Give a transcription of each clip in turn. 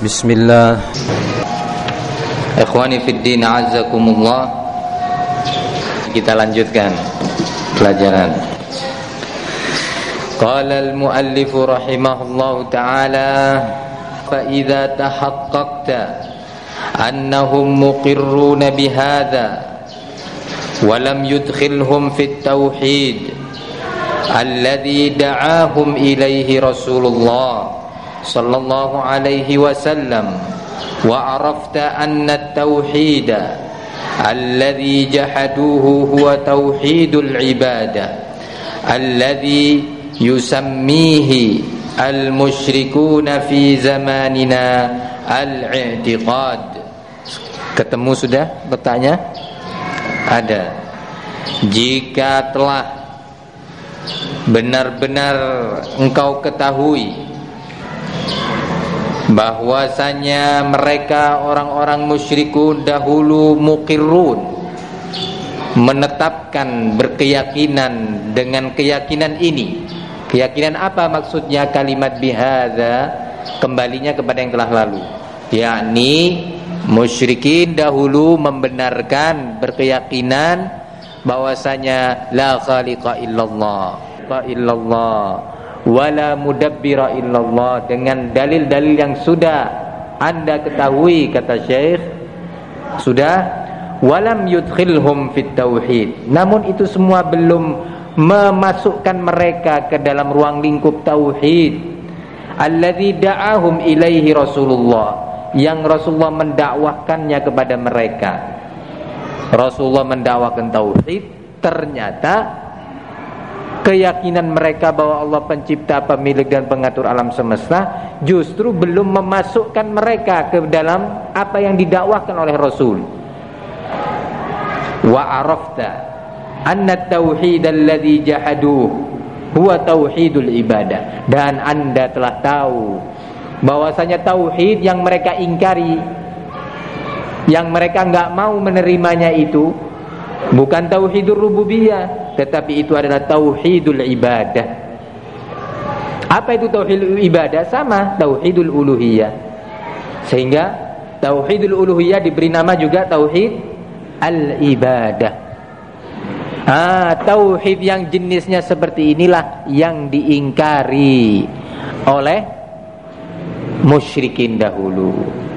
Bismillah. Ikhwani fid din, azzakumullah. Kita lanjutkan pelajaran. Qala al-muallif rahimahullahu ta'ala, fa idza tahaqqaqta annahum muqirruna bihadza wa lam yudkhilhum fit tauhid alladhi da'ahum ilaihi Rasulullah sallallahu alaihi wasallam wa arafta anna at-tauhid alladhi jahaduhu huwa tauhidul ibadah alladhi yusammihi al-musyrikuna fi zamanina al-i'tiqad. Ketemu sudah bertanya? Ada. Jika telah benar-benar engkau ketahui bahwasanya mereka orang-orang musyrikun dahulu muqirrun, menetapkan, berkeyakinan dengan keyakinan ini. Keyakinan apa maksudnya kalimat bihadza? Kembalinya kepada yang telah lalu, yakni musyrikin dahulu membenarkan, berkeyakinan bahwasanya la khaliqa illallah wala mudabbira illallah, dengan dalil-dalil yang sudah Anda ketahui, kata Syekh, sudah. Walam yudkhilhum fit tauhid, namun itu semua belum memasukkan mereka ke dalam ruang lingkup tauhid alladzi da'ahum ilaihi Rasulullah, yang Rasulullah mendakwahkannya kepada mereka. Rasulullah mendakwakan tauhid, ternyata keyakinan mereka bahwa Allah pencipta, pemilik dan pengatur alam semesta justru belum memasukkan mereka ke dalam apa yang didakwahkan oleh Rasul. Wa arafta anna at-tauhid alladhi jahaduhu huwa tauhidul ibadah, dan Anda telah tahu bahwasanya tauhid yang mereka ingkari, yang mereka enggak mau menerimanya itu bukan tauhidur rububiyah, tetapi itu adalah tauhidul ibadah. Apa itu tauhidul ibadah? Sama tauhidul uluhiyah. Sehingga tauhidul uluhiyah diberi nama juga tauhid al-ibadah. Tauhid yang jenisnya seperti inilah yang diingkari oleh musyrikin dahulu.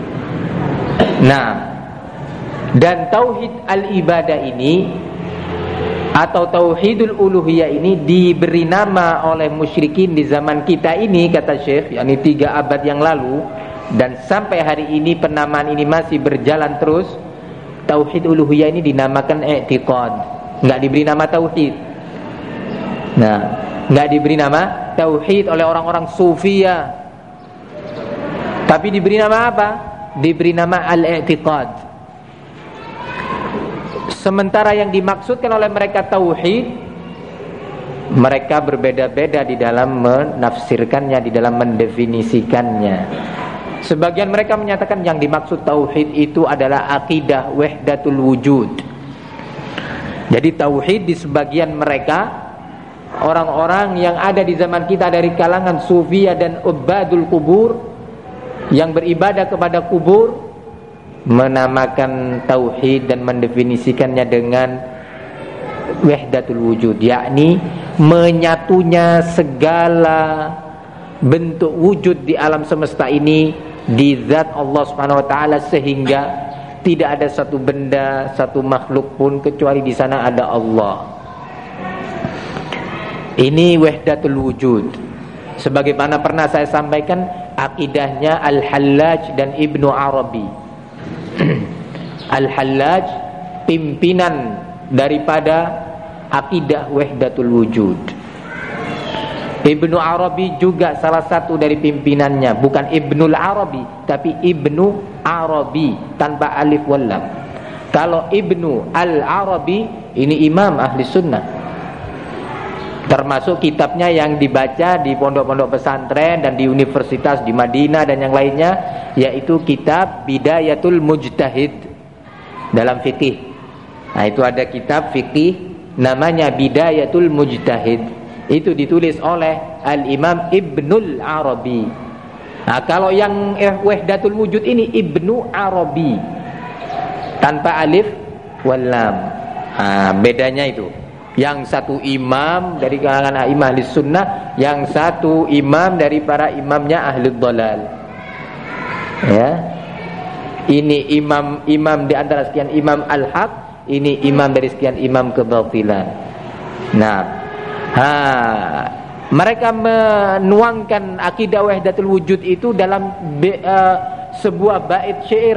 Nah, dan tauhid al-ibadah ini atau tauhidul uluhiyah ini diberi nama oleh musyrikin di zaman kita ini, kata Syekh, yakni 3 abad yang lalu, dan sampai hari ini penamaan ini masih berjalan terus. Tauhid uluhiyah ini dinamakan i'tiqad, enggak diberi nama tauhid. Nah, enggak diberi nama tauhid oleh orang-orang sufiyah, tapi diberi nama apa? Diberi nama al-i'tiqad. Sementara yang dimaksudkan oleh mereka tauhid, mereka berbeda-beda di dalam menafsirkannya, di dalam mendefinisikannya. Sebagian mereka menyatakan yang dimaksud tauhid itu adalah akidah wahdatul wujud. Jadi tauhid di sebagian mereka, orang-orang yang ada di zaman kita dari kalangan sufiyah dan ubadul kubur, yang beribadah kepada kubur, menamakan tauhid dan mendefinisikannya dengan wahdatul wujud, yakni menyatunya segala bentuk wujud di alam semesta ini di zat Allah Subhanahu wa taala, sehingga tidak ada satu benda, satu makhluk pun kecuali di sana ada Allah. Ini wahdatul wujud. Sebagaimana pernah saya sampaikan akidahnya Al-Hallaj dan Ibnu Arabi. Al-Hallaj pimpinan daripada akidah wahdatul wujud. Ibnu Arabi juga salah satu dari pimpinannya, bukan Ibnul Arabi tapi Ibnu Arabi tanpa alif wal lam. Kalau Ibnu Al-Arabi ini imam ahli sunnah, termasuk kitabnya yang dibaca di pondok-pondok pesantren dan di universitas di Madinah dan yang lainnya, yaitu kitab Bidayatul Mujtahid dalam fikih. Nah, itu ada kitab fikih namanya Bidayatul Mujtahid. Itu ditulis oleh Al-Imam Ibnul Arabi. Nah, kalau yang wahdatul wujud ini Ibnu Arabi tanpa alif wal lam. Nah, bedanya itu. Yang satu imam dari kalangan a'imah ahli sunnah, yang satu imam dari para imamnya ahli dhalal. Ya. Ini imam di antara sekian imam al-haq, ini imam dari sekian imam kebatilan. Nah, mereka menuangkan akidah wahdatul wujud itu dalam sebuah bait syair.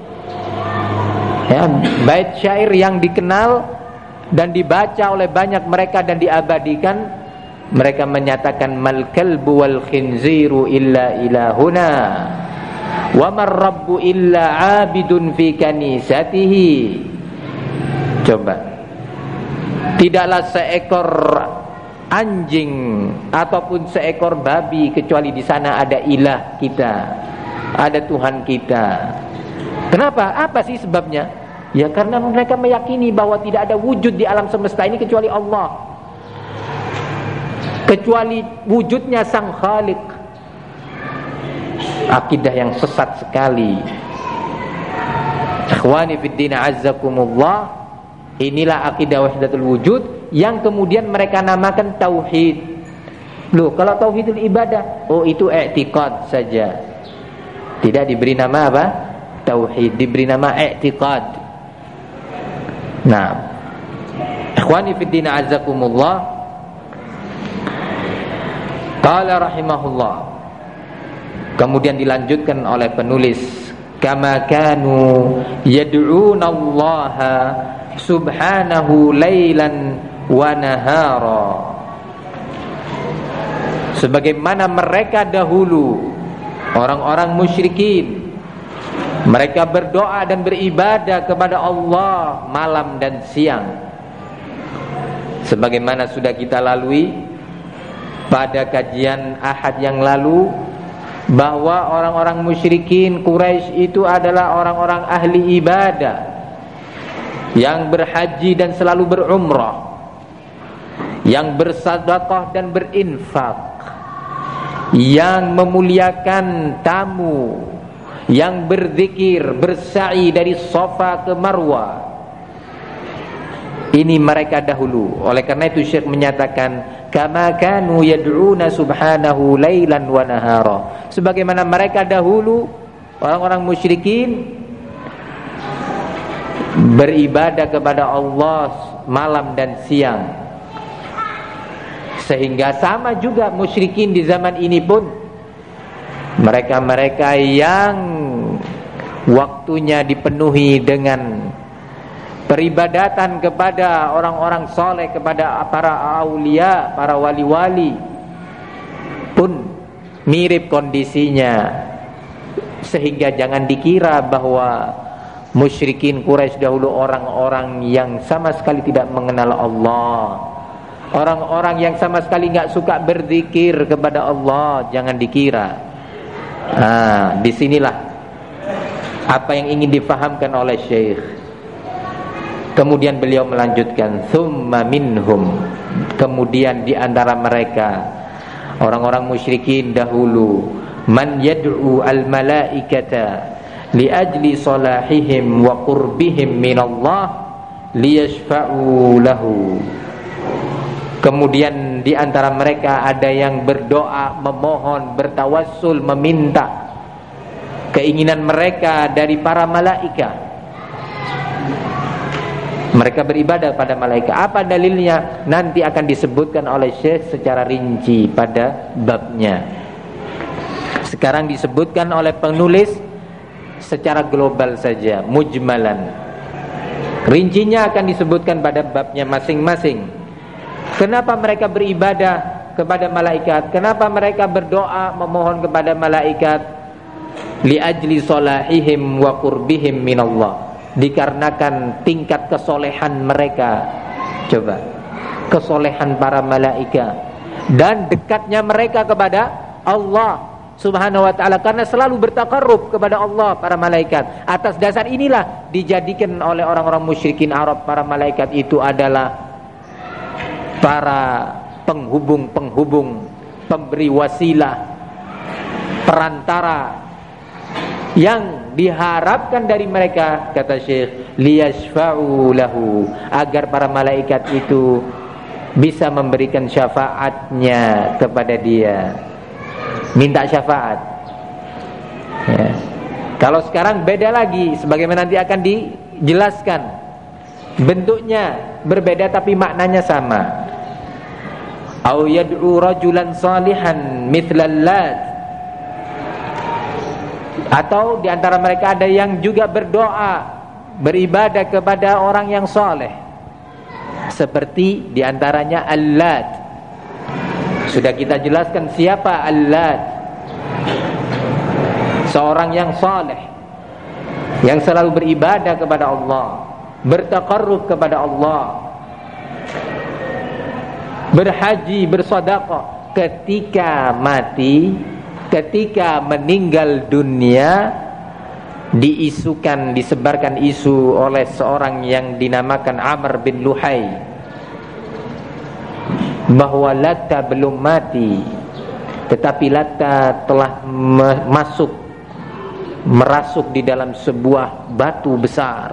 Ya, bait syair yang dikenal dan dibaca oleh banyak mereka dan diabadikan. Mereka menyatakan mal kalbu wal khinziru illa ilahuna wa mar rabbu illa abidun fi kanisatihi. Coba, tidaklah seekor anjing ataupun seekor babi kecuali di sana ada ilah kita, ada Tuhan kita. Kenapa? Apa sih sebabnya? Ya karena mereka meyakini bahwa tidak ada wujud di alam semesta ini kecuali Allah, kecuali wujudnya Sang Khalik. Akidah yang sesat sekali. Ikhwani fiddin azzakumullah, inilah akidah wahdatul wujud yang kemudian mereka namakan tauhid. Loh, kalau tauhidul ibadah, oh itu i'tiqad saja. Tidak diberi nama apa? Tauhid, diberi nama i'tiqad. Nah, ikhwani fiddin azzakumullah, qala rahimahullah, kemudian dilanjutkan oleh penulis, kama kanu yad'unallaha subhanahu lailan wa nahara, sebagaimana mereka dahulu orang-orang musyrikin, mereka berdoa dan beribadah kepada Allah malam dan siang. Sebagaimana sudah kita lalui pada kajian Ahad yang lalu, bahwa orang-orang musyrikin Quraisy itu adalah orang-orang ahli ibadah yang berhaji dan selalu berumrah, yang bersedekah dan berinfak, yang memuliakan tamu, yang berzikir, bersa'i dari Safa ke Marwa. Ini mereka dahulu. Oleh karena itu Syekh menyatakan kama kanu yad'una subhanahu lailan wa nahara, sebagaimana mereka dahulu orang-orang musyrikin beribadah kepada Allah malam dan siang. Sehingga sama juga musyrikin di zaman ini pun, mereka-mereka yang waktunya dipenuhi dengan peribadatan kepada orang-orang soleh, kepada para aulia, para wali-wali, pun mirip kondisinya. Sehingga jangan dikira bahwa musyrikin Quraisy dahulu orang-orang yang sama sekali tidak mengenal Allah, orang-orang yang sama sekali gak suka berzikir kepada Allah. Jangan dikira. Disinilah apa yang ingin difahamkan oleh Syekh. Kemudian beliau melanjutkan, thumma minhum, kemudian di antara mereka orang-orang musyrikin dahulu, man yad'u al malaikata li ajli salahihim wa qurbihim minallah liyashfa'u lahu. Kemudian di antara mereka ada yang berdoa, memohon, bertawassul, meminta keinginan mereka dari para malaikat. Mereka beribadah pada malaikat. Apa dalilnya? Nanti akan disebutkan oleh Syekh secara rinci pada babnya. Sekarang disebutkan oleh penulis secara global saja, mujmalan. Rincinya akan disebutkan pada babnya masing-masing. Kenapa mereka beribadah kepada malaikat? Kenapa mereka berdoa memohon kepada malaikat? Li ajli salahihim wa qurbihim minallah, dikarenakan tingkat kesolehan mereka. Coba, kesolehan para malaikat dan dekatnya mereka kepada Allah Subhanahu wa ta'ala, karena selalu bertakarrub kepada Allah para malaikat. Atas dasar inilah dijadikan oleh orang-orang musyrikin Arab para malaikat itu adalah para penghubung-penghubung, pemberi wasilah, perantara yang diharapkan dari mereka, kata Syekh, liyashfa'u lahu, agar para malaikat itu bisa memberikan syafaatnya kepada dia, minta syafaat. Ya. Kalau sekarang beda lagi, sebagaimana nanti akan dijelaskan. Bentuknya berbeda tapi maknanya sama. Au yad'u rajulan salihan mithlal lat, atau diantara mereka ada yang juga berdoa, beribadah kepada orang yang soleh, seperti diantaranya Al-Lat. Sudah kita jelaskan siapa Al-Lat. Seorang yang soleh, yang selalu beribadah kepada Allah, bertaqarrub kepada Allah, berhaji, bersedekah. Ketika mati, ketika meninggal dunia, diisukan, disebarkan isu oleh seorang yang dinamakan Amr bin Luhai bahwa Latta belum mati, tetapi Latta telah merasuk di dalam sebuah batu besar,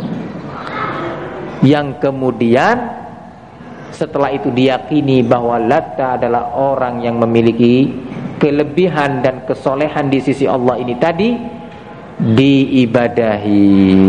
yang kemudian setelah itu diyakini bahwa Latta adalah orang yang memiliki kelebihan dan kesolehan di sisi Allah ini tadi, diibadahi.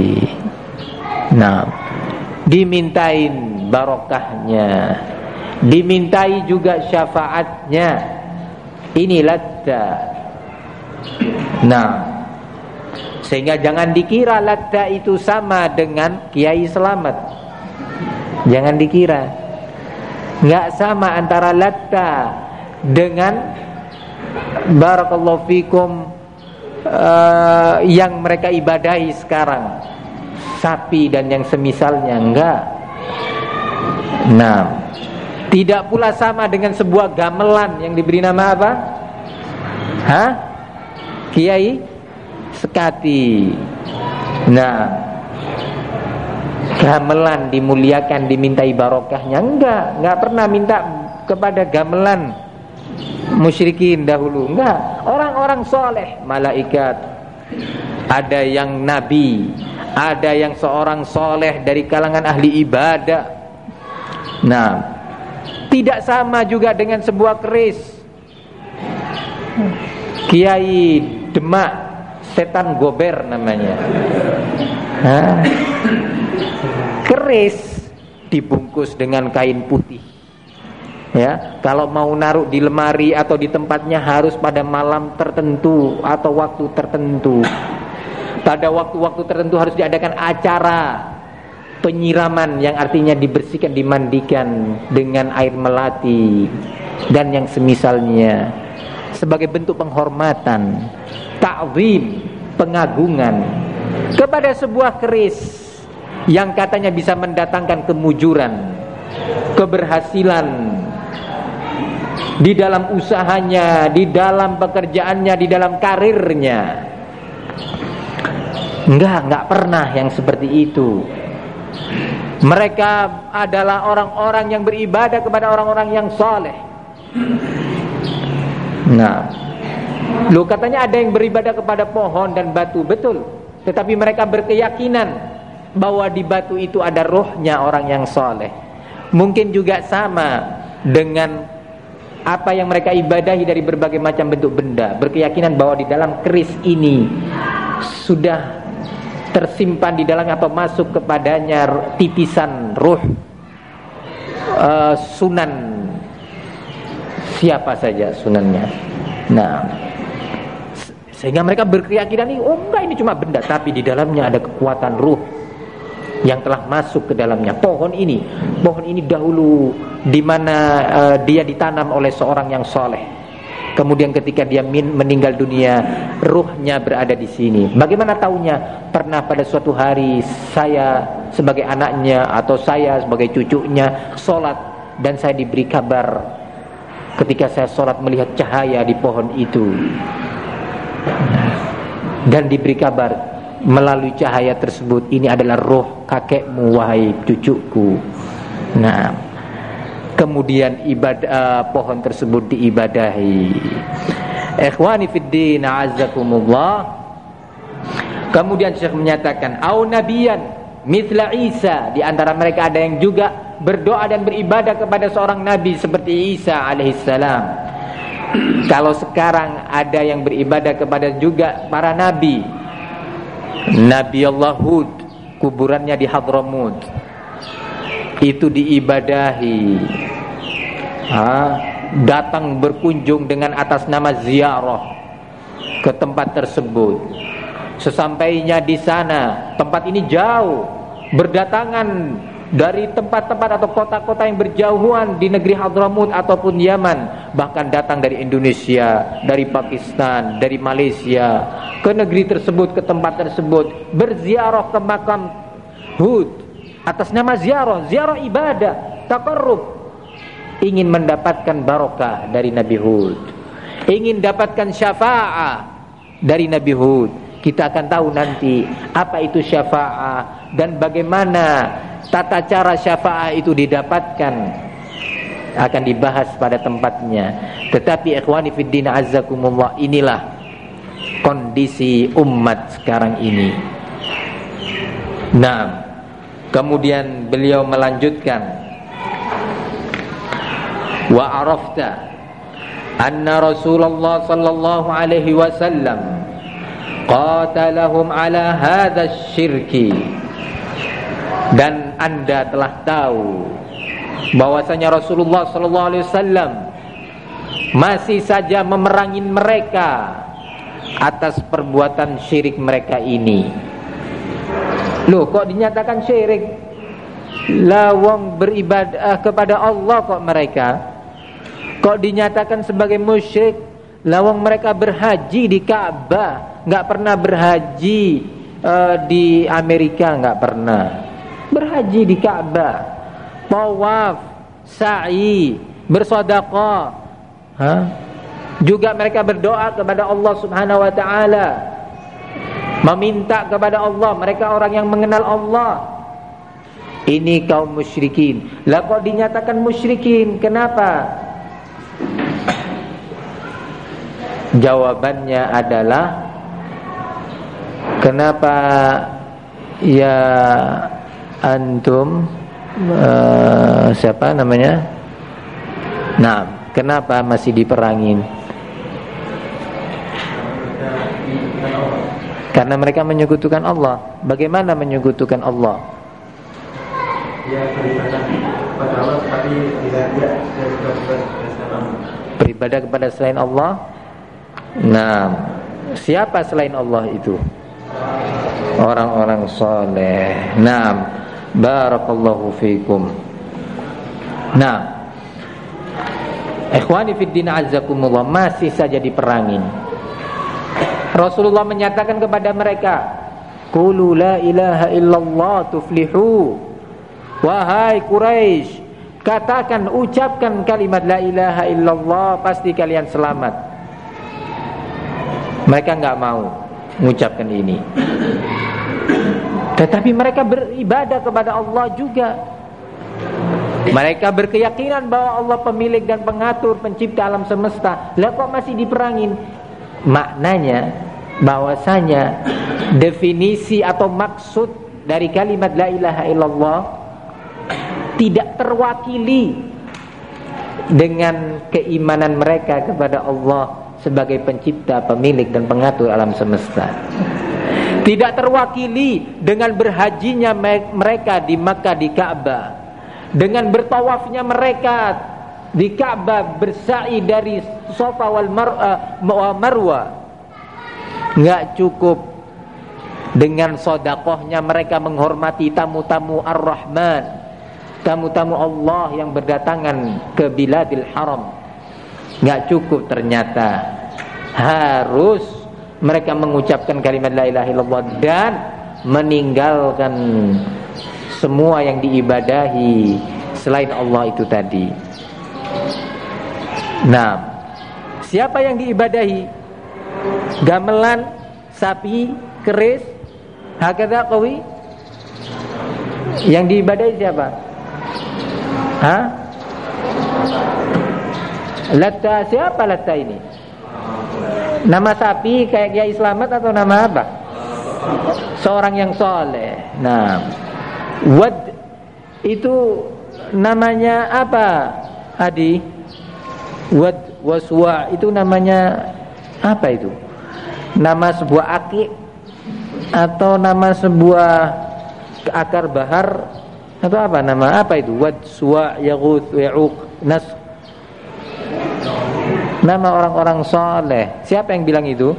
Nah, dimintain barokahnya, dimintai juga syafaatnya. Ini Latta. Nah, sehingga jangan dikira Latta itu sama dengan Kiai Selamat. Jangan dikira. Enggak sama antara Latta dengan barakallahu fikum yang mereka ibadahi sekarang, sapi dan yang semisalnya. Enggak. Nah, tidak pula sama dengan sebuah gamelan yang diberi nama apa? Hah? Kiai Sekati. Nah, gamelan dimuliakan, dimintai barokahnya. Enggak pernah minta kepada gamelan musyrikin dahulu. Enggak. Orang-orang soleh, malaikat, ada yang nabi, ada yang seorang soleh dari kalangan ahli ibadah. Nah, tidak sama juga dengan sebuah keris. Kiai Demak, setan gober namanya. Keris dibungkus dengan kain putih. Ya, kalau mau naruh di lemari atau di tempatnya harus pada malam tertentu atau waktu tertentu. Pada waktu-waktu tertentu harus diadakan acara penyiraman, yang artinya dibersihkan, dimandikan dengan air melati dan yang semisalnya, sebagai bentuk penghormatan, ta'zim, pengagungan kepada sebuah keris yang katanya bisa mendatangkan kemujuran, keberhasilan di dalam usahanya, di dalam pekerjaannya, di dalam karirnya. Enggak pernah yang seperti itu. Mereka adalah orang-orang yang beribadah kepada orang-orang yang soleh. Nah, lu katanya ada yang beribadah kepada pohon dan batu, betul. Tetapi mereka berkeyakinan bahwa di batu itu ada rohnya orang yang soleh. Mungkin juga sama dengan apa yang mereka ibadahi dari berbagai macam bentuk benda. Berkeyakinan bahwa di dalam keris ini sudah tersimpan di dalamnya atau masuk kepadanya titisan ruh sunan siapa saja sunannya. Nah, sehingga mereka berkeyakinan ini, oh enggak, ini cuma benda, tapi di dalamnya ada kekuatan ruh yang telah masuk ke dalamnya. Pohon ini dahulu di mana dia ditanam oleh seorang yang soleh. Kemudian ketika dia meninggal dunia, ruhnya berada di sini. Bagaimana taunya? Pernah pada suatu hari saya sebagai anaknya atau saya sebagai cucunya sholat, dan saya diberi kabar ketika saya sholat melihat cahaya di pohon itu, dan diberi kabar melalui cahaya tersebut, ini adalah roh kakekmu wahai cucuku. Nah, kemudian pohon tersebut diibadahi. Ikhwani fid din, a'azzakumullah. Kemudian Syekh menyatakan, au nabiyan mithla Isa, di antara mereka ada yang juga berdoa dan beribadah kepada seorang nabi seperti Isa alaihissalam. Kalau sekarang ada yang beribadah kepada juga para nabi. Nabi Allah Hud, kuburannya di Hadramut, itu diibadahi. Datang berkunjung dengan atas nama ziarah ke tempat tersebut. Sesampainya di sana, tempat ini jauh, berdatangan dari tempat-tempat atau kota-kota yang berjauhan di negeri Hadramut ataupun Yaman, bahkan datang dari Indonesia, dari Pakistan, dari Malaysia, ke negeri tersebut, ke tempat tersebut, berziarah ke makam Hud atas nama ziarah, ziarah ibadah, taqarrub, ingin mendapatkan barokah dari Nabi Hud, ingin dapatkan syafa'ah dari Nabi Hud. Kita akan tahu nanti apa itu syafa'ah dan bagaimana tata cara syafa'ah itu didapatkan, akan dibahas pada tempatnya. Tetapi ikhwani fiddin azzakumullah, inilah kondisi umat sekarang ini. Nah, kemudian beliau melanjutkan, wa arafta anna Rasulullah sallallahu alaihi wasallam qatalahum ala hadha syirki, dan Anda telah tahu bahwasanya Rasulullah sallallahu alaihi wasallam masih saja memerangi mereka atas perbuatan syirik mereka ini. Loh, kok dinyatakan syirik? Lawang beribadah kepada Allah kok mereka? Kok dinyatakan sebagai musyrik? Lawang mereka berhaji di Ka'bah, nggak pernah berhaji di Amerika, nggak pernah berhaji di Ka'bah, tawaf, sa'i, bersedekah, juga mereka berdoa kepada Allah Subhanahu wa taala, meminta kepada Allah. Mereka orang yang mengenal Allah. Ini kaum musyrikin. Lah kok dinyatakan musyrikin? Kenapa? Jawabannya adalah, kenapa ya antum siapa namanya? Nah, kenapa masih diperangin? Karena mereka menyekutukan Allah. Bagaimana menyekutukan Allah? Ya, beribadah kepada Allah tapi tidak beribadah kepada selain Allah. Nah, siapa selain Allah itu? Orang-orang soleh. Nah, barakallahu fikum. Nah, ikhwani fiddin azzakumullah, masih saja diperangin. Rasulullah menyatakan kepada mereka, qulu la ilaha illallah tuflihu. Wahai Quraisy, katakan, ucapkan kalimat la ilaha illallah, pasti kalian selamat. Mereka enggak mau mengucapkan ini. Tetapi mereka beribadah kepada Allah juga. Mereka berkeyakinan bahwa Allah pemilik dan pengatur, pencipta alam semesta. Lah kok masih diperangin? Maknanya bahwasanya definisi atau maksud dari kalimat la ilaha illallah tidak terwakili dengan keimanan mereka kepada Allah sebagai pencipta, pemilik dan pengatur alam semesta. Tidak terwakili dengan berhajinya mereka di Makkah, di Ka'bah, dengan bertawafnya mereka di Ka'bah, bersa'i dari Safa wal Marwa. Enggak cukup dengan sedekahnya mereka menghormati tamu-tamu Ar-Rahman, tamu-tamu Allah yang berdatangan ke Biladil Haram. Enggak cukup ternyata. Harus mereka mengucapkan kalimat la ilaha illallah dan meninggalkan semua yang diibadahi selain Allah itu tadi. Nah, siapa yang diibadahi? Gamelan, sapi, keris, hakadha qawi. Yang diibadahi siapa? Latta, siapa Latta ini? Nama sapi kayak Kiai Slamet atau nama apa? Seorang yang soleh. Nah, wad itu namanya apa, Adi? Wad waswa itu namanya apa itu? Nama sebuah akik atau nama sebuah akar bahar atau apa? Nama apa itu? Wad, suwa, yaghut, ya'uq, nas. Nama orang-orang soleh. Siapa yang bilang itu?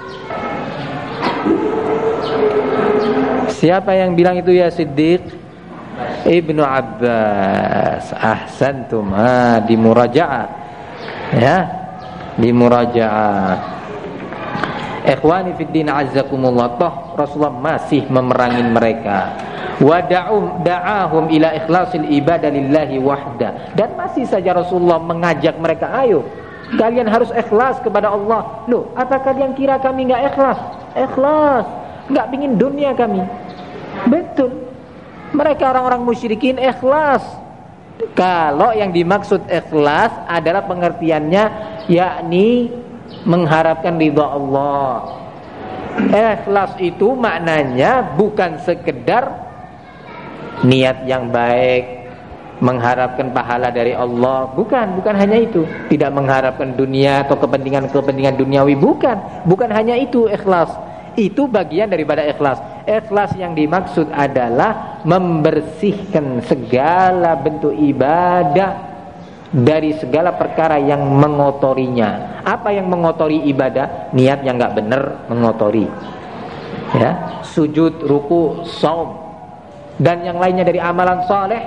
Siapa yang bilang itu ya Siddiq? Ibnu Abbas. Ahsantum. Di muraja'ah. Ya, di muraja'ah. Ikhwani fiddin azzakumullah. Toh Rasulullah masih memerangi mereka. Wa da'ahum ila ikhlasil ibadah lillahi wahda. Dan masih saja Rasulullah mengajak mereka, ayo kalian harus ikhlas kepada Allah. Loh, apa kalian kira kami enggak ikhlas? Ikhlas. Enggak pingin dunia kami. Betul. Mereka orang-orang musyrikin ikhlas. Kalau yang dimaksud ikhlas adalah pengertiannya yakni mengharapkan ridha Allah. Ikhlas itu maknanya bukan sekedar niat yang baik, mengharapkan pahala dari Allah, bukan hanya itu. Tidak mengharapkan dunia atau kepentingan duniawi, bukan hanya itu ikhlas. Itu bagian daripada ikhlas. Ikhlas yang dimaksud adalah membersihkan segala bentuk ibadah dari segala perkara yang mengotorinya. Apa yang mengotori ibadah? Niat yang enggak benar mengotori. Ya, sujud, ruku, shaum dan yang lainnya dari amalan saleh,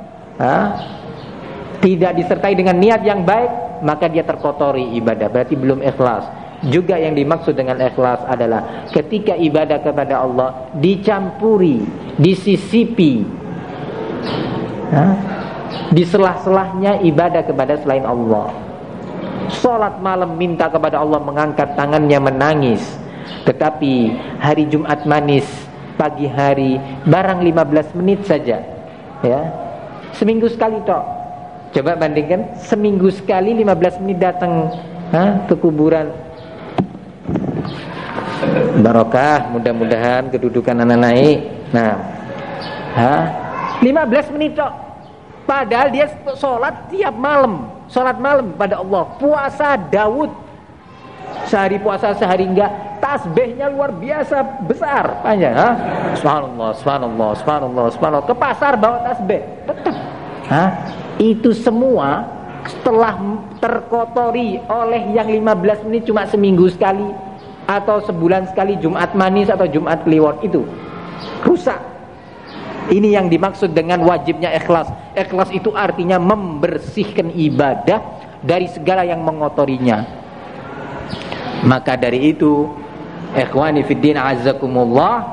tidak disertai dengan niat yang baik, maka dia terkotori ibadah, berarti belum ikhlas. Juga yang dimaksud dengan ikhlas adalah ketika ibadah kepada Allah dicampuri, disisipi, di selah-selahnya ibadah kepada selain Allah. Salat malam minta kepada Allah, mengangkat tangannya menangis. Tetapi hari Jumat manis, pagi hari barang 15 menit saja, ya, seminggu sekali tok. Coba bandingkan, seminggu sekali 15 menit datang ke kuburan. Barokah, mudah-mudahan kedudukan anak naik. Nah, 15 menit tok. Padahal dia sholat tiap malam, sholat malam pada Allah. Puasa Daud, sehari puasa sehari enggak. Tasbihnya luar biasa besar, panjang. Subhanallah, subhanallah, subhanallah, subhanallah. Ke pasar bawa tasbih, tetap. Itu semua setelah terkotori oleh yang 15 menit cuma seminggu sekali atau sebulan sekali, Jumat manis atau Jumat kliwon, itu rusak. Ini yang dimaksud dengan wajibnya ikhlas. Ikhlas itu artinya membersihkan ibadah dari segala yang mengotorinya. Maka dari itu, ikhwani fiddin azzakumullah,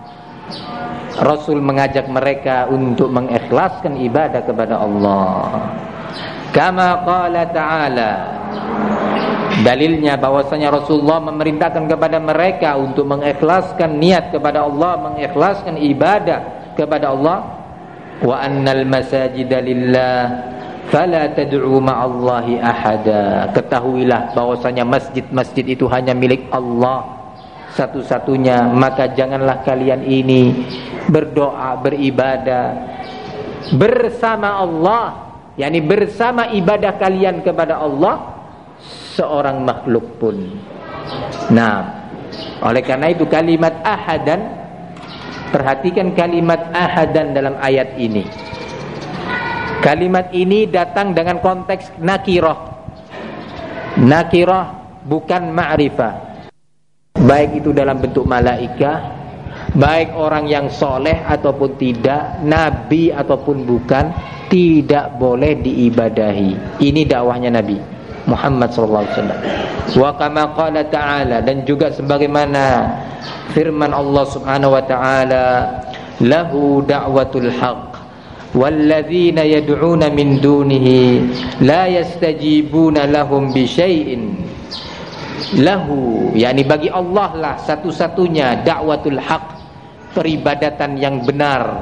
Rasul mengajak mereka untuk mengikhlaskan ibadah kepada Allah. Kama qala ta'ala, dalilnya bahwasanya Rasulullah memerintahkan kepada mereka untuk mengikhlaskan niat kepada Allah, mengikhlaskan ibadah kepada Allah. Wa annal masajida lillah fala tad'u ma'allahi ahada. Ketahuilah bahwasanya masjid-masjid itu hanya milik Allah satu-satunya, maka janganlah kalian ini berdoa, beribadah bersama Allah, yakni bersama ibadah kalian kepada Allah seorang makhluk pun. Nah, oleh karena itu kalimat ahadan, perhatikan kalimat ahadan dalam ayat ini. Kalimat ini datang dengan konteks nakirah. Nakirah bukan ma'rifah. Baik itu dalam bentuk malaikah, baik orang yang soleh ataupun tidak, nabi ataupun bukan, tidak boleh diibadahi. Ini dakwahnya Nabi Muhammad SAW. Wa kama qala ta'ala, dan juga sebagaimana firman Allah Subhanahu wa ta'ala, lahu da'watul haqq walladzina yad'una min dunihi la yastajibuna lahum bi syai'in. Lahu, yakni bagi Allah lah satu-satunya da'watul haq, peribadatan yang benar.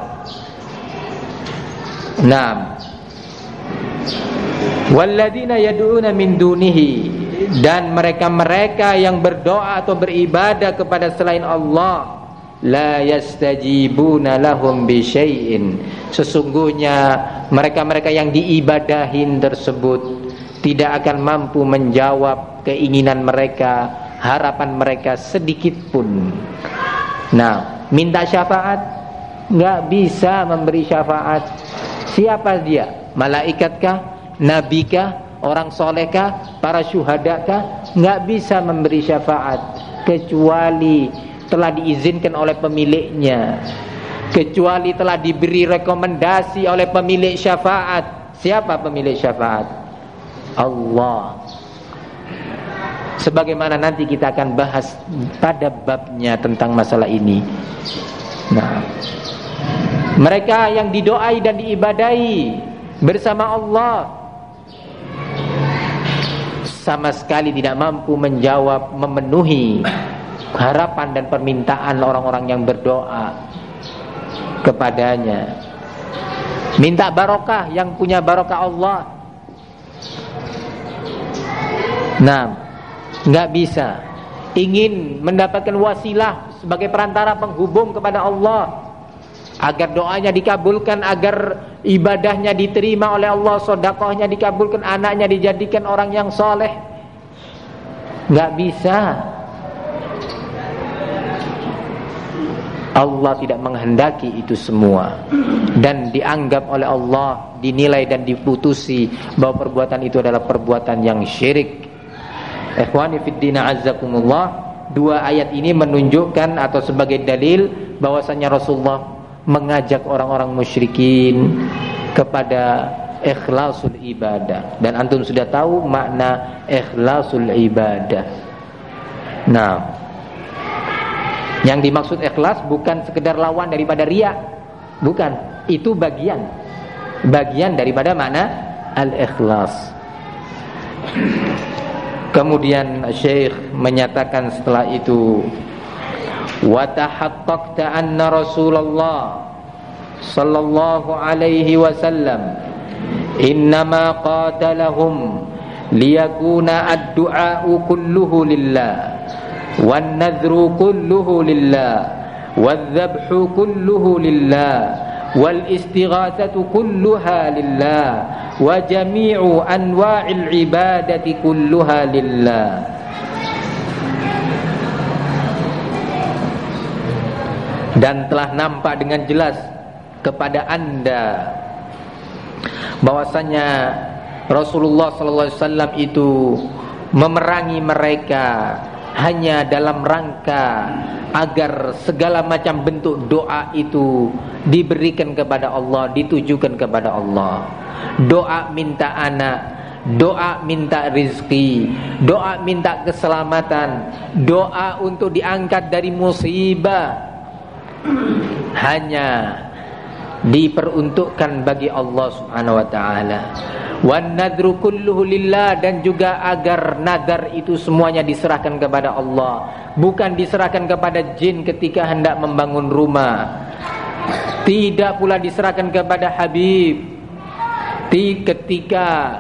Naam. Walladzina yad'una min dunihi, Dan mereka-mereka yang berdoa atau beribadah kepada selain Allah, la yastajibuna lahum bi syai'in, sesungguhnya mereka-mereka yang diibadahin tersebut tidak akan mampu menjawab keinginan mereka, harapan mereka sedikit pun. Nah, minta syafaat nggak bisa memberi syafaat. Siapa dia? Malaikatkah? Nabikah? Orang solehkah? Para syuhadakah? Nggak bisa memberi syafaat kecuali telah diizinkan oleh pemiliknya, kecuali telah diberi rekomendasi oleh pemilik syafaat. Siapa pemilik syafaat? Allah. Sebagaimana nanti kita akan bahas pada babnya tentang masalah ini. Nah, mereka yang didoai dan diibadahi bersama Allah sama sekali tidak mampu menjawab, memenuhi harapan dan permintaan orang-orang yang berdoa kepadanya. Minta barokah, yang punya barokah Allah. Nah, nggak bisa. Ingin mendapatkan wasilah sebagai perantara penghubung kepada Allah, agar doanya dikabulkan, agar ibadahnya diterima oleh Allah, sedekahnya dikabulkan, anaknya dijadikan orang yang soleh. Nggak bisa. Allah tidak menghendaki itu semua, dan dianggap oleh Allah, dinilai dan diputusi bahwa perbuatan itu adalah perbuatan yang syirik. Ikhwani fiddin azzakumullah, dua ayat ini menunjukkan atau sebagai dalil bahwasanya Rasulullah mengajak orang-orang musyrikin kepada ikhlasul ibadah, dan antum sudah tahu makna ikhlasul ibadah. Nah, yang dimaksud ikhlas bukan sekedar lawan daripada riya, bukan. Itu bagian daripada makna al-ikhlas. Kemudian Syekh menyatakan setelah itu, wa tahaqqaqta anna Rasulullah sallallahu alaihi wasallam innama qatalahum liyakuna ad-du'a'u kulluhu lillah wan-nadhru kulluhu lillah wadh-dhabhu kulluhu lillah wal-istighatsatu kulluha lillah wa jami'u anwa'il ibadati kulluha lillah. Dan telah nampak dengan jelas kepada anda bahwasanya Rasulullah SAW itu memerangi mereka hanya dalam rangka agar segala macam bentuk doa itu diberikan kepada Allah, ditujukan kepada Allah. Doa minta anak, doa minta rizki, doa minta keselamatan, doa untuk diangkat dari musibah, hanya diperuntukkan bagi Allah Subhanahu wa taala. Wan nadru kulluhu lillah, dan juga agar nadar itu semuanya diserahkan kepada Allah, bukan diserahkan kepada jin ketika hendak membangun rumah, tidak pula diserahkan kepada Habib ketika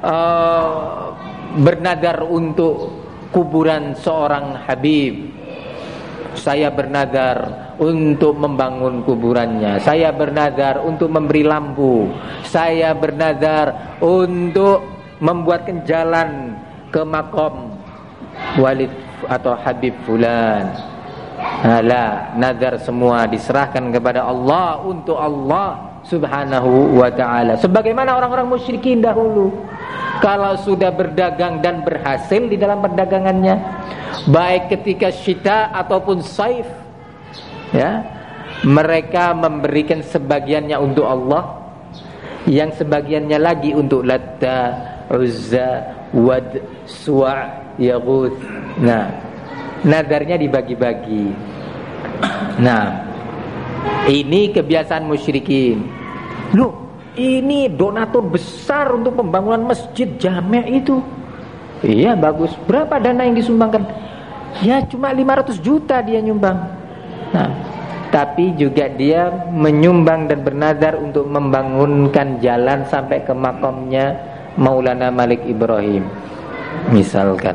bernadar untuk kuburan seorang Habib. Saya bernadar untuk membangun kuburannya, saya bernadar untuk memberi lampu, saya bernadar untuk membuatkan jalan ke makom Walid atau Habib fulan. Alah, nadar semua diserahkan kepada Allah, untuk Allah Subhanahu wa ta'ala. Sebagaimana orang-orang musyrikin dahulu, kalau sudah berdagang dan berhasil di dalam perdagangannya, baik ketika syita ataupun saif, ya, mereka memberikan sebagiannya untuk Allah, yang sebagiannya lagi untuk Latta, Uzza, Wad, Suwa', Yaghut. Nah, nadarnya dibagi-bagi. Nah, ini kebiasaan musyrikin. Loh, ini donatur besar untuk pembangunan masjid jami' itu. Iya, bagus. Berapa dana yang disumbangkan? Ya, cuma 500 juta dia nyumbang. Nah, tapi juga dia menyumbang dan bernadar untuk membangunkan jalan sampai ke makamnya Maulana Malik Ibrahim. Misalkan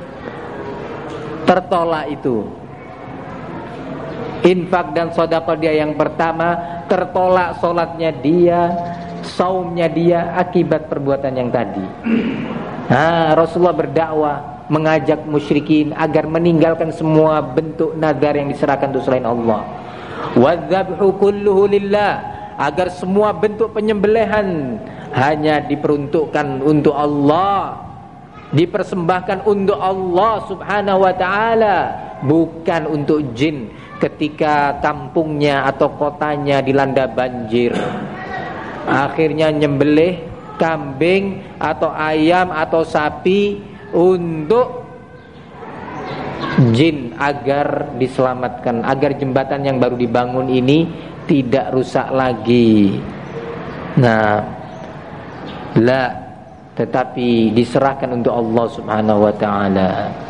tertolak itu infak dan sedekah dia yang pertama, tertolak sholatnya dia, saumnya dia akibat perbuatan yang tadi. Rasulullah berdakwah mengajak musyrikin agar meninggalkan semua bentuk nazar yang diserahkan untuk selain Allah. Wadzabhu kulluhu lillah, agar semua bentuk penyembelihan hanya diperuntukkan untuk Allah, dipersembahkan untuk Allah subhanahu wa ta'ala, bukan untuk jin ketika kampungnya atau kotanya dilanda banjir. Akhirnya nyembelih kambing atau ayam atau sapi untuk jin agar diselamatkan, agar jembatan yang baru dibangun ini tidak rusak lagi. Tetapi diserahkan untuk Allah subhanahu wa ta'ala.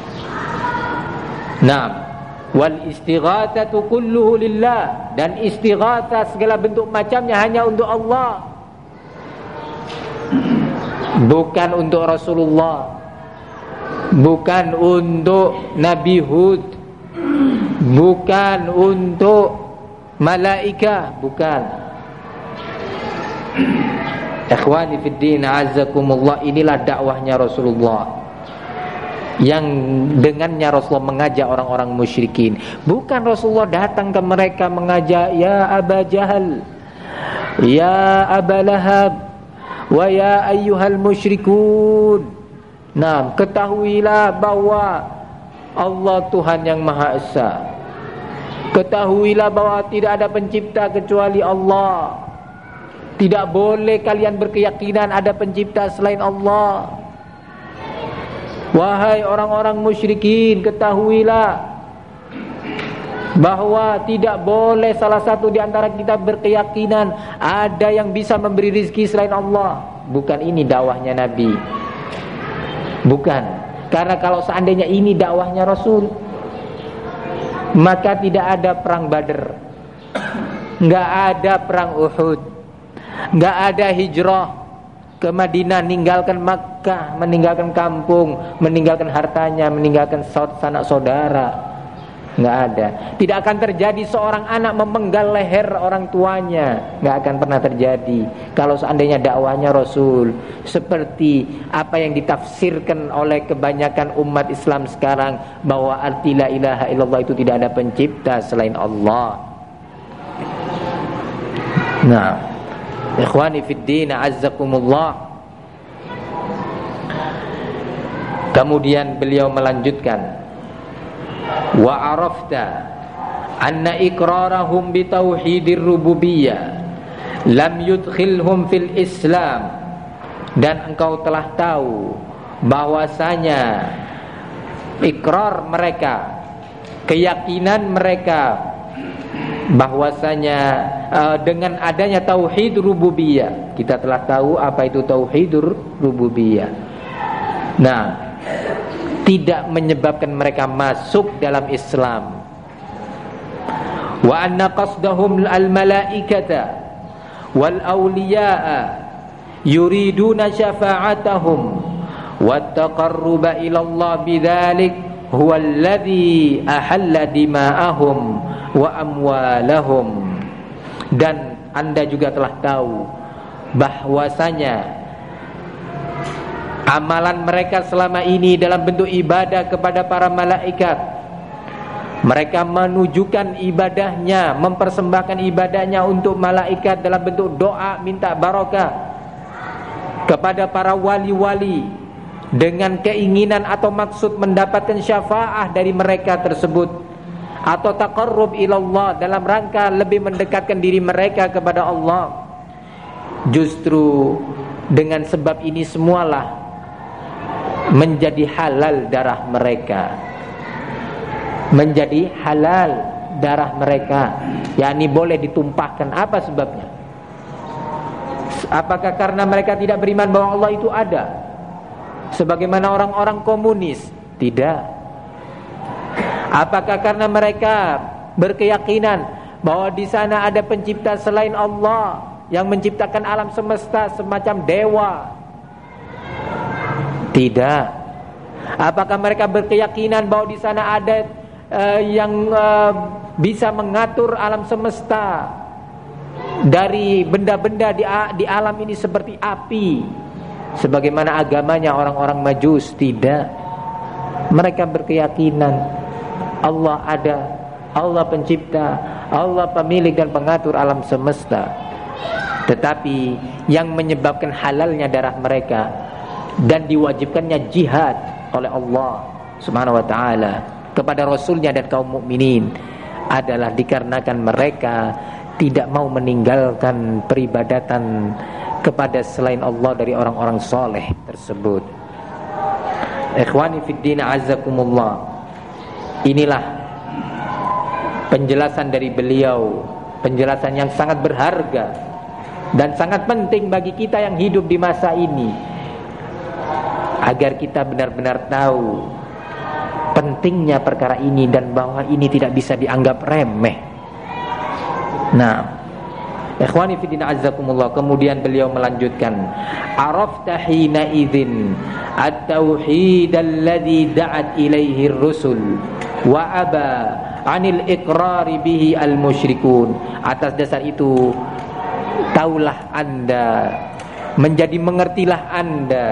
Wal istighatsatu kulluhu lillah, dan istighatsah segala bentuk macamnya hanya untuk Allah, bukan untuk Rasulullah, bukan untuk Nabi Hud, bukan untuk malaika, bukan. Ikhwani fid din, azzakumullah, inilah dakwahnya Rasulullah, yang dengannya Rasulullah mengajak orang-orang musyrikin. Bukan Rasulullah datang ke mereka mengajak, ya Aba Jahal, ya Aba Lahab, wa ya ayyuhal musyrikun. Ketahuilah bahwa Allah Tuhan yang Maha Esa. Ketahuilah bahwa tidak ada pencipta kecuali Allah. Tidak boleh kalian berkeyakinan ada pencipta selain Allah. Wahai orang-orang musyrikin, ketahuilah bahwa tidak boleh salah satu di antara kita berkeyakinan ada yang bisa memberi rezeki selain Allah. Bukan ini dakwahnya Nabi. Bukan. Karena kalau seandainya ini dakwahnya Rasul, maka tidak ada perang Badr, nggak ada perang Uhud, nggak ada hijrah ke Madinah, meninggalkan Makkah, meninggalkan kampung, meninggalkan hartanya, meninggalkan sanak saudara. Nggak ada. Tidak akan terjadi seorang anak memenggal leher orang tuanya. Nggak akan pernah terjadi kalau seandainya dakwahnya Rasul seperti apa yang ditafsirkan oleh kebanyakan umat Islam sekarang, bahwa arti la ilaha illallah itu tidak ada pencipta selain Allah. Ikhwani fid din, azzakumullah. Kemudian beliau melanjutkan, wa arafta anna iqrarahum bi tauhidir rububiyyah lam yudkhilhum fil Islam, dan engkau telah tahu bahwasanya ikrar mereka, keyakinan mereka bahwasanya dengan adanya tauhid rububiyah, kita telah tahu apa itu tauhidur rububiyah, tidak menyebabkan mereka masuk dalam Islam. Wa anna qasdahum al-malaikata wal awliya'a yuriduna syafa'atahum wa taqarruba ila Allah bidzalik huwa alladhi ahalla dima'ahum wa amwalahum. Dan Anda juga telah tahu bahwasanya amalan mereka selama ini dalam bentuk ibadah kepada para malaikat, mereka menunjukkan ibadahnya, mempersembahkan ibadahnya untuk malaikat dalam bentuk doa minta barokah kepada para wali-wali dengan keinginan atau maksud mendapatkan syafaah dari mereka tersebut, atau taqarrub ilallah dalam rangka lebih mendekatkan diri mereka kepada Allah. Justru dengan sebab ini semualah menjadi halal darah mereka, menjadi halal darah mereka, yakni boleh ditumpahkan. Apa sebabnya? Apakah karena mereka tidak beriman bahwa Allah itu ada, sebagaimana orang-orang komunis? Tidak. Apakah karena mereka berkeyakinan bahwa di sana ada pencipta selain Allah yang menciptakan alam semesta semacam dewa? Tidak. Apakah mereka berkeyakinan bahwa di sana ada yang bisa mengatur alam semesta dari benda-benda di alam ini seperti api, sebagaimana agamanya orang-orang Majus? Tidak. Mereka berkeyakinan Allah ada, Allah pencipta, Allah pemilik dan pengatur alam semesta. Tetapi yang menyebabkan halalnya darah mereka dan diwajibkannya jihad oleh Allah Subhanahu wa ta'ala kepada Rasulnya dan kaum mukminin adalah dikarenakan mereka tidak mau meninggalkan peribadatan kepada selain Allah dari orang-orang soleh tersebut. Ikhwani fiddin azzakumullah, inilah penjelasan dari beliau, penjelasan yang sangat berharga dan sangat penting bagi kita yang hidup di masa ini, agar kita benar-benar tahu pentingnya perkara ini dan bahwa ini tidak bisa dianggap remeh. Nah, ikhwani fiddin azzakumullah, kemudian beliau melanjutkan, arafta hina idzin at-tauhid alladhi da'at ilaihi ar-rusul wa aba 'anil iqrar bihi al-musyrikun. Atas dasar itu taulah Anda, menjadi mengertilah Anda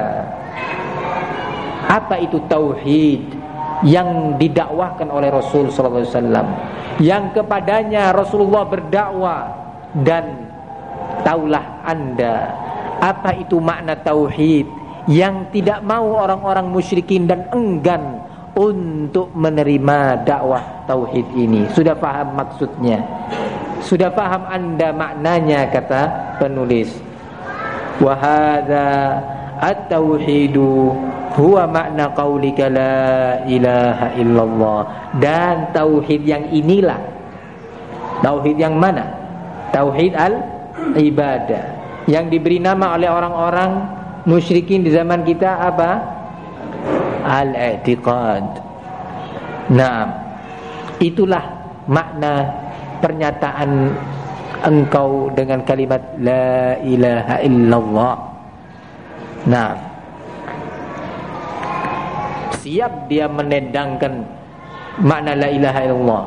apa itu tauhid yang didakwahkan oleh Rasul sallallahu alaihi wasallam, yang kepadanya Rasulullah berdakwah. Dan taulah Anda apa itu makna tauhid yang tidak mau orang-orang musyrikin dan enggan untuk menerima dakwah tauhid ini. Sudah paham maksudnya? Sudah paham Anda maknanya, kata penulis. Wa hadza at-tauhidu huwa makna qaulika la ilaha illallah. Dan tauhid yang inilah, tauhid yang mana? Tauhid al-ibadah, yang diberi nama oleh orang-orang musyrikin di zaman kita apa? Al-i'tiqad. Nah, itulah makna pernyataan engkau dengan kalimat la ilaha illallah. Nah, siap dia menendangkan makna la ilaha illallah.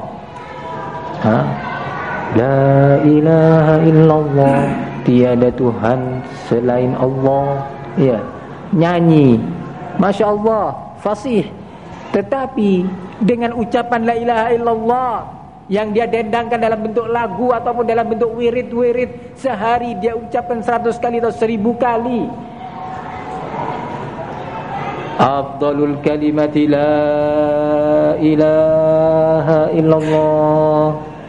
La ilaha illallah, tiada Tuhan selain Allah. Ya, nyanyi, masya Allah, fasih. Tetapi dengan ucapan la ilaha illallah yang dia dendangkan dalam bentuk lagu ataupun dalam bentuk wirid-wirid, sehari dia ucapkan 100 kali atau 1000 kali. Afdalul kalimati la ilaha illallah.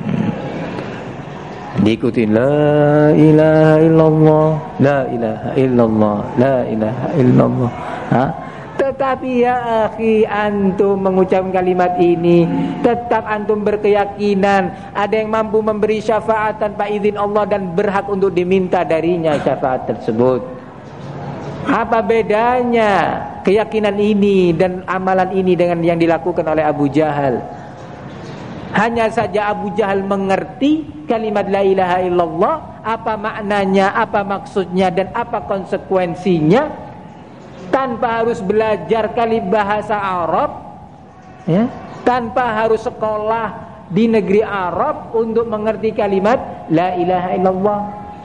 Diikuti la ilaha illallah, la ilaha illallah, la ilaha illallah. Tetapi ya akhi, antum mengucapkan kalimat ini, tetap antum berkeyakinan ada yang mampu memberi syafaat tanpa izin Allah dan berhak untuk diminta darinya syafaat tersebut. Apa bedanya keyakinan ini dan amalan ini dengan yang dilakukan oleh Abu Jahal? Hanya saja Abu Jahal mengerti kalimat la ilaha illallah, apa maknanya, apa maksudnya, dan apa konsekuensinya, tanpa harus belajar bahasa Arab, ya, tanpa harus sekolah di negeri Arab untuk mengerti kalimat la ilaha illallah.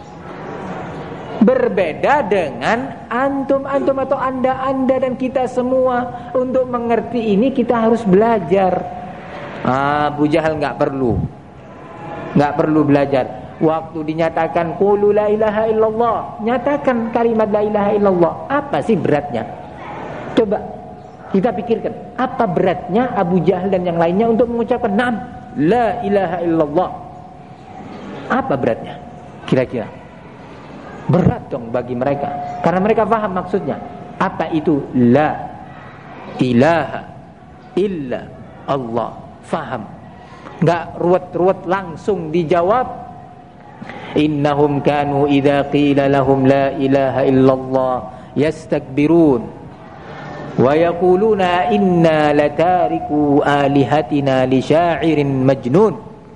Berbeda dengan antum atau anda dan kita semua. Untuk mengerti ini kita harus belajar. Abu Jahal nggak perlu belajar. Waktu dinyatakan qulu la ilaha illallah, nyatakan kalimat la ilaha illallah, apa sih beratnya? Coba kita pikirkan, apa beratnya Abu Jahal dan yang lainnya untuk mengucapkan na'am la ilaha illallah? Apa beratnya kira-kira? Berat dong bagi mereka, karena mereka paham maksudnya. Apa itu la ilaha illa Allah? Faham, nggak ruwet-ruwet, langsung dijawab. Innahum kanu idza qila lahum la ilaha illallah yastakbirun wa yaquluna inna latariku alihatina li sya'irin majnun.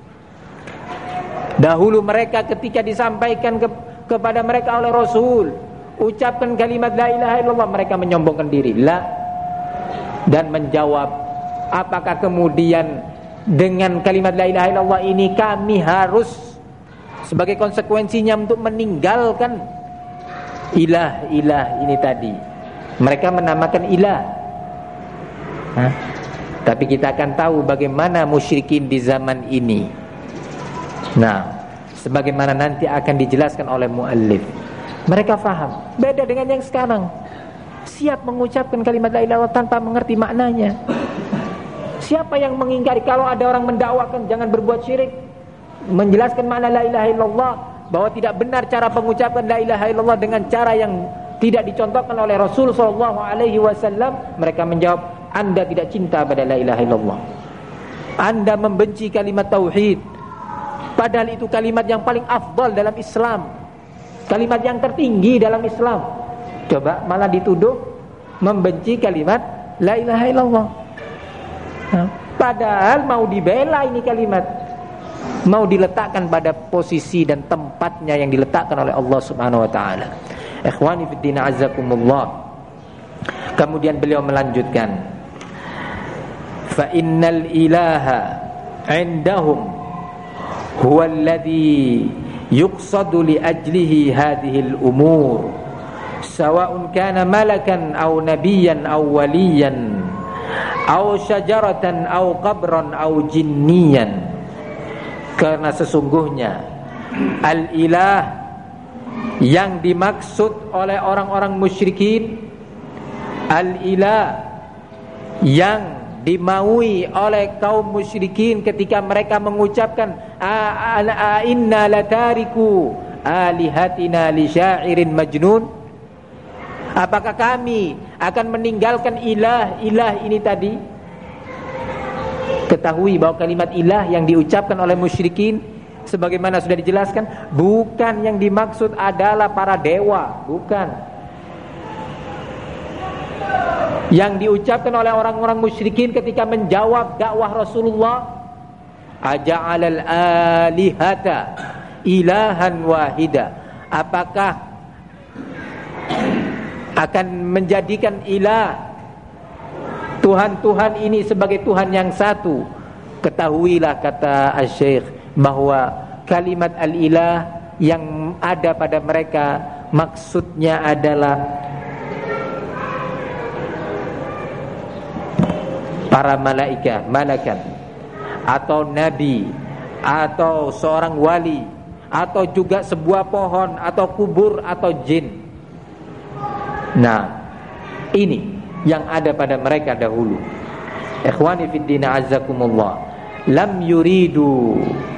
Dahulu mereka ketika disampaikan kepada mereka oleh Rasul, ucapkan kalimat la ilaha illallah, mereka menyombongkan diri. La dan menjawab, apakah kemudian dengan kalimat la ilaha illallah ini kami harus sebagai konsekuensinya untuk meninggalkan ilah ini tadi? Mereka menamakan ilah. Tapi kita akan tahu bagaimana musyrikin di zaman ini. Nah, sebagaimana nanti akan dijelaskan oleh muallif, mereka faham. Beda dengan yang sekarang, siap mengucapkan kalimat la ilaha illallah tanpa mengerti maknanya. Siapa yang mengingkari kalau ada orang mendakwakan jangan berbuat syirik, menjelaskan makna la ilaha illallah, bahwa tidak benar cara pengucapan la ilaha illallah dengan cara yang tidak dicontohkan oleh Rasul sallallahu alaihi wasallam, mereka menjawab, Anda tidak cinta pada la ilaha illallah. Anda membenci kalimat tauhid. Padahal itu kalimat yang paling afdal dalam Islam, kalimat yang tertinggi dalam Islam. Coba malah dituduh membenci kalimat la ilaha illallah. Padahal mau dibela ini kalimat, mau diletakkan pada posisi dan tempatnya yang diletakkan oleh Allah Subhanahu wa taala. Ikhwani fid din azzakumullah. Kemudian beliau melanjutkan, fa innal ilaha indahum huwa alladhi yuqsadu li ajlihi hadhihi al-umur sawa'un kana malakan aw nabiyyan aw waliyan aw syajaratan aw qabran aw jinniyan. Karena sesungguhnya al-ilah yang dimaksud oleh orang-orang musyrikin, al-ilah yang dimaui oleh kaum musyrikin ketika mereka mengucapkan inna latariku alihatina li syairin majnun, apakah kami akan meninggalkan ilah ini tadi? Ketahui bahwa kalimat ilah yang diucapkan oleh musyrikin, sebagaimana sudah dijelaskan, bukan yang dimaksud adalah para dewa, bukan. Yang diucapkan oleh orang-orang musyrikin ketika menjawab dakwah Rasulullah, aja'alal alihata ilahan wahida, apakah akan menjadikan ilah Tuhan-Tuhan ini sebagai Tuhan yang satu? Ketahuilah, kata Asy-Syaikh, bahwa kalimat al-ilah yang ada pada mereka maksudnya adalah para malaikat, atau nabi, atau seorang wali, atau juga sebuah pohon, atau kubur, atau jin. Nah, ini yang ada pada mereka dahulu. Ikhwani fid din azzakumullah, lam yuridu,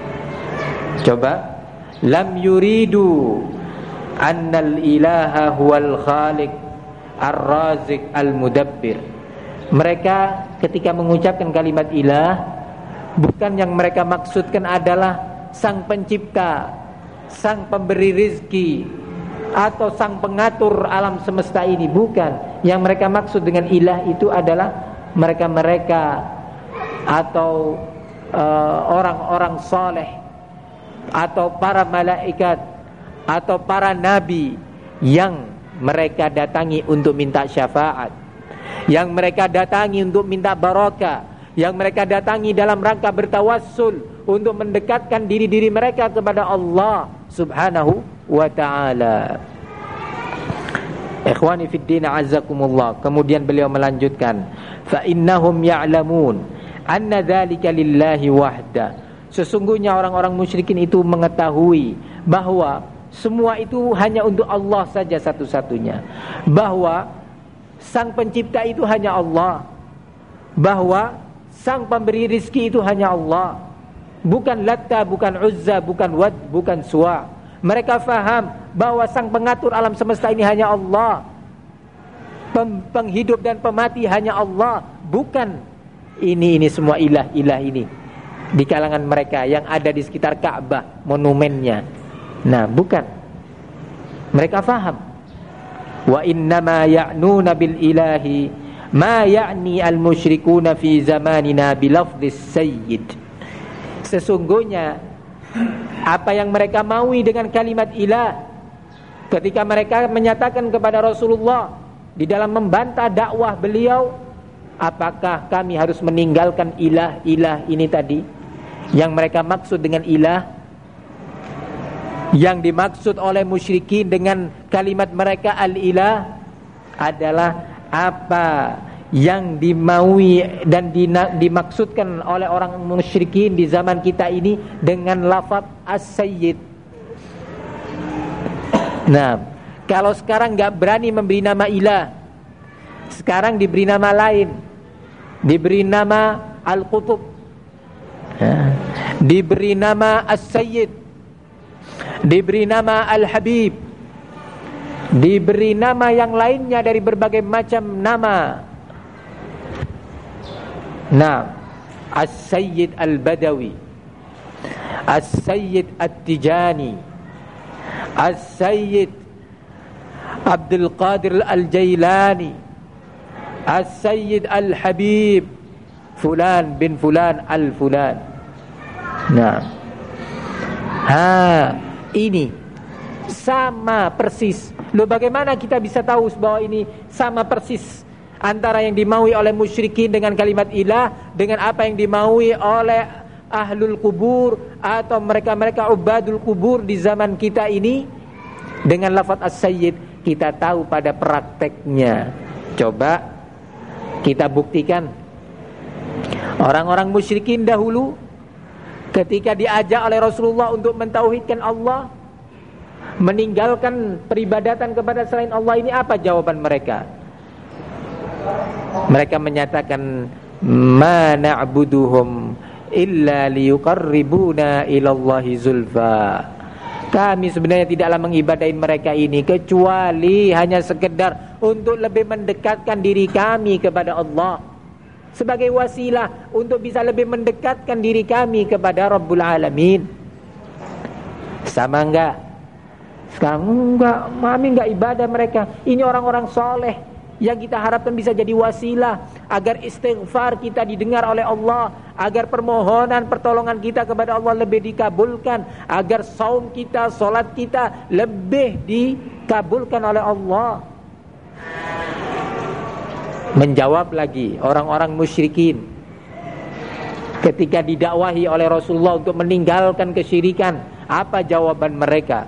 coba, lam yuridu annal ilaha huwal khaliq ar-razik al-mudabbir. Mereka ketika mengucapkan kalimat ilah, bukan yang mereka maksudkan adalah sang pencipta, sang pemberi rizki, atau sang pengatur alam semesta ini. Bukan. Yang mereka maksud dengan ilah itu adalah mereka-mereka atau orang-orang saleh, atau para malaikat, atau para nabi yang mereka datangi untuk minta syafaat, yang mereka datangi untuk minta barakah, yang mereka datangi dalam rangka bertawassul untuk mendekatkan diri-diri mereka kepada Allah Subhanahu wa ta'ala. Ikhwani fid din azzakumullah. Kemudian beliau melanjutkan, fa innahum ya'lamun anna dzalika lillahi wahda. Sesungguhnya orang-orang musyrikin itu mengetahui bahwa semua itu hanya untuk Allah saja satu-satunya, bahwa sang pencipta itu hanya Allah, bahwa sang pemberi rizki itu hanya Allah, bukan Latta, bukan Uzza, bukan Wad, bukan Suwa. Mereka faham bahwa sang pengatur alam semesta ini hanya Allah, penghidup dan pemati hanya Allah, bukan ini semua ilah-ilah ini di kalangan mereka yang ada di sekitar Ka'bah, monumennya. Nah, bukan. Mereka faham. Wa innama ya'nuna bil ilahi ma ya'ni al-musyrikuna fi zamanina bilafdhis sayyid. Sesungguhnya apa yang mereka maui dengan kalimat ilah ketika mereka menyatakan kepada Rasulullah di dalam membantah dakwah beliau, Apakah kami harus meninggalkan ilah-ilah ini tadi? Yang mereka maksud dengan ilah, yang dimaksud oleh musyrikin dengan kalimat mereka al-ilah adalah apa yang dimaui dan dimaksudkan oleh orang musyrikin di zaman kita ini dengan lafaz as-sayyid. Nah, kalau sekarang gak berani memberi nama ilah, sekarang diberi nama lain, diberi nama al-qutub, diberi nama as-sayyid, diberi nama al-habib, diberi nama yang lainnya dari berbagai macam nama. Nah, as-sayyid al-badawi, as-sayyid at-tijani, as-sayyid Abdul Qadir al-Jailani, as-sayyid al-habib fulan bin fulan al-fulan. Nah, ini sama persis. Loh, bagaimana kita bisa tahu bahwa ini sama persis antara yang dimaui oleh musyrikin dengan kalimat ilah dengan apa yang dimaui oleh ahlul kubur atau mereka-mereka ubadul kubur di zaman kita ini dengan lafaz as-sayyid? Kita tahu pada prakteknya. Coba kita buktikan. Orang-orang musyrikin dahulu ketika diajak oleh Rasulullah untuk mentauhidkan Allah, meninggalkan peribadatan kepada selain Allah, ini apa jawaban mereka? Mereka menyatakan, ma na'buduhum illa liyuqarribuna ilallahi zulfa. Kami sebenarnya tidaklah mengibadahi mereka ini kecuali hanya sekedar untuk lebih mendekatkan diri kami kepada Allah, sebagai wasilah untuk bisa lebih mendekatkan diri kami kepada Rabbul Alamin. Sama enggak? Sekarang enggak, kami enggak ibadah mereka. Ini orang-orang soleh yang kita harapkan bisa jadi wasilah agar istighfar kita didengar oleh Allah, agar permohonan pertolongan kita kepada Allah lebih dikabulkan, agar saum kita, solat kita lebih dikabulkan oleh Allah. Menjawab lagi orang-orang musyrikin ketika didakwahi oleh Rasulullah untuk meninggalkan kesyirikan, apa jawaban mereka?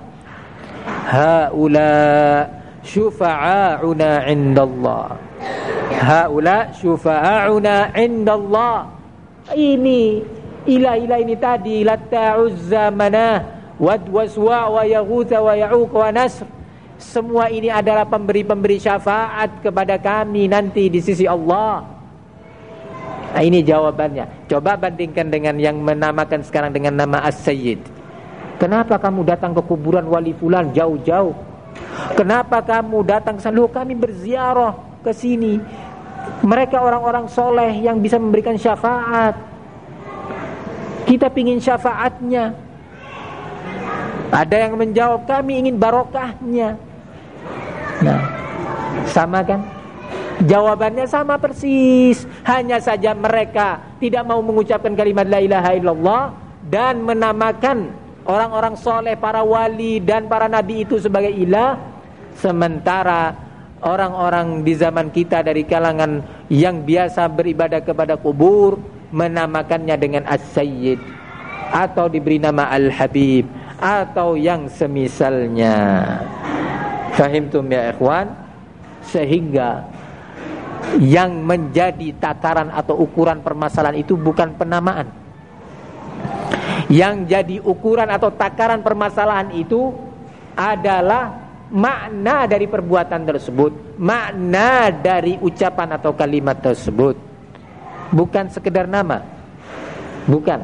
Haula syufa'auna indallah, haula syufa'auna indallah. Ini ilah-ilah ini tadi, Latta, Uzza, Manah, Wad, Waswa, wa Yaghutha, wa Ya'uq, wa Nasr, semua ini adalah pemberi-pemberi syafaat kepada kami nanti di sisi Allah. Nah, ini jawabannya. Coba bandingkan dengan yang menamakan sekarang dengan nama As-Sayyid. Kenapa kamu datang ke kuburan wali fulan jauh-jauh? Kenapa kamu datang ke sana? Loh, kami berziarah ke sini. Mereka orang-orang soleh yang bisa memberikan syafaat. Kita pingin syafaatnya. Ada yang menjawab, kami ingin barokahnya. Nah, sama kan? Jawabannya sama persis. Hanya saja mereka tidak mau mengucapkan kalimat la ilaha illallah dan menamakan orang-orang soleh, para wali dan para nabi itu sebagai ilah. Sementara orang-orang di zaman kita dari kalangan yang biasa beribadah kepada kubur menamakannya dengan As-Sayyid, atau diberi nama Al-Habib, atau yang semisalnya. Fahimtum ya ikhwan? Sehingga yang menjadi tataran atau ukuran permasalahan itu bukan penamaan. Yang jadi ukuran atau takaran permasalahan itu adalah makna dari perbuatan tersebut, makna dari ucapan atau kalimat tersebut, bukan sekedar nama. Bukan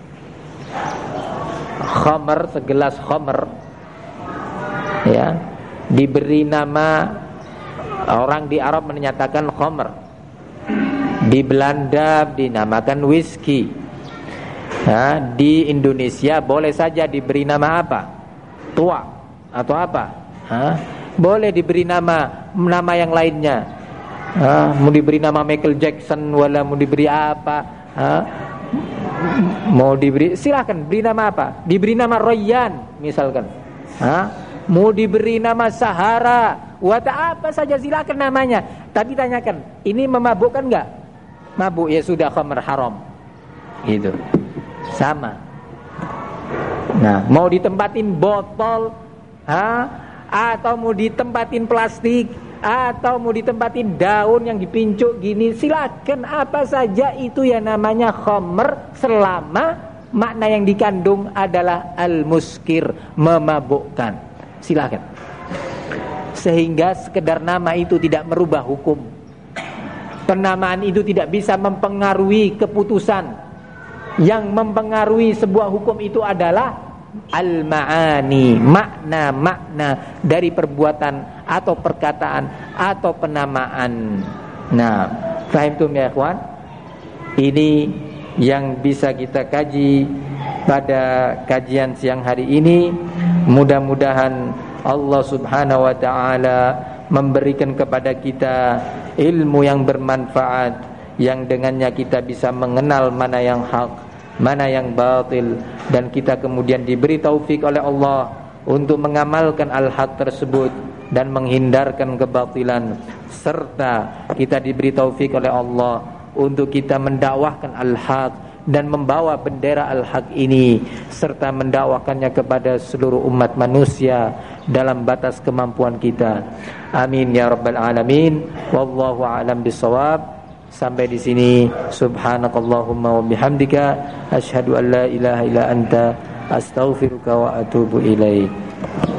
khamr, segelas khamr ya, diberi nama, orang di Arab menyatakan khamr, di Belanda dinamakan whisky. Nah, di Indonesia boleh saja diberi nama apa? Tua atau apa? Boleh diberi nama yang lainnya. Mau diberi nama Michael Jackson, wala mau diberi apa? Mau diberi, silakan beri nama apa? Diberi nama Royan misalkan. Mau diberi nama Sahara, wata apa saja silakan namanya. Tapi tanyakan, ini memabukkan enggak? mabuk ya sudah khamr haram. Gitu. Sama. Nah, mau ditempatin botol, atau mau ditempatin plastik, atau mau ditempatin daun yang dipincuk gini, silakan, apa saja itu yang namanya khamr, selama makna yang dikandung adalah al-muskir, memabukkan. Silakan. Sehingga sekedar nama itu tidak merubah hukum. Penamaan itu tidak bisa mempengaruhi keputusan. Yang mempengaruhi sebuah hukum itu adalah al-ma'ani, makna-makna dari perbuatan atau perkataan atau penamaan. Nah, fahimtum ya ikhwan? Ini yang bisa kita kaji pada kajian siang hari ini. Mudah-mudahan Allah Subhanahu wa taala memberikan kepada kita ilmu yang bermanfaat, yang dengannya kita bisa mengenal mana yang hak, mana yang batil, dan kita kemudian diberi taufik oleh Allah untuk mengamalkan al-haq tersebut dan menghindarkan kebatilan, serta kita diberi taufik oleh Allah untuk kita mendakwahkan al-haq dan membawa bendera al-haq ini, serta mendakwakannya kepada seluruh umat manusia dalam batas kemampuan kita. Amin ya rabbal alamin. Wallahu a'lam bissawab. Sampai di sini. Subhanakallahumma wa bihamdika asyhadu an la ilaha illa anta astaghfiruka wa atubu ilaik.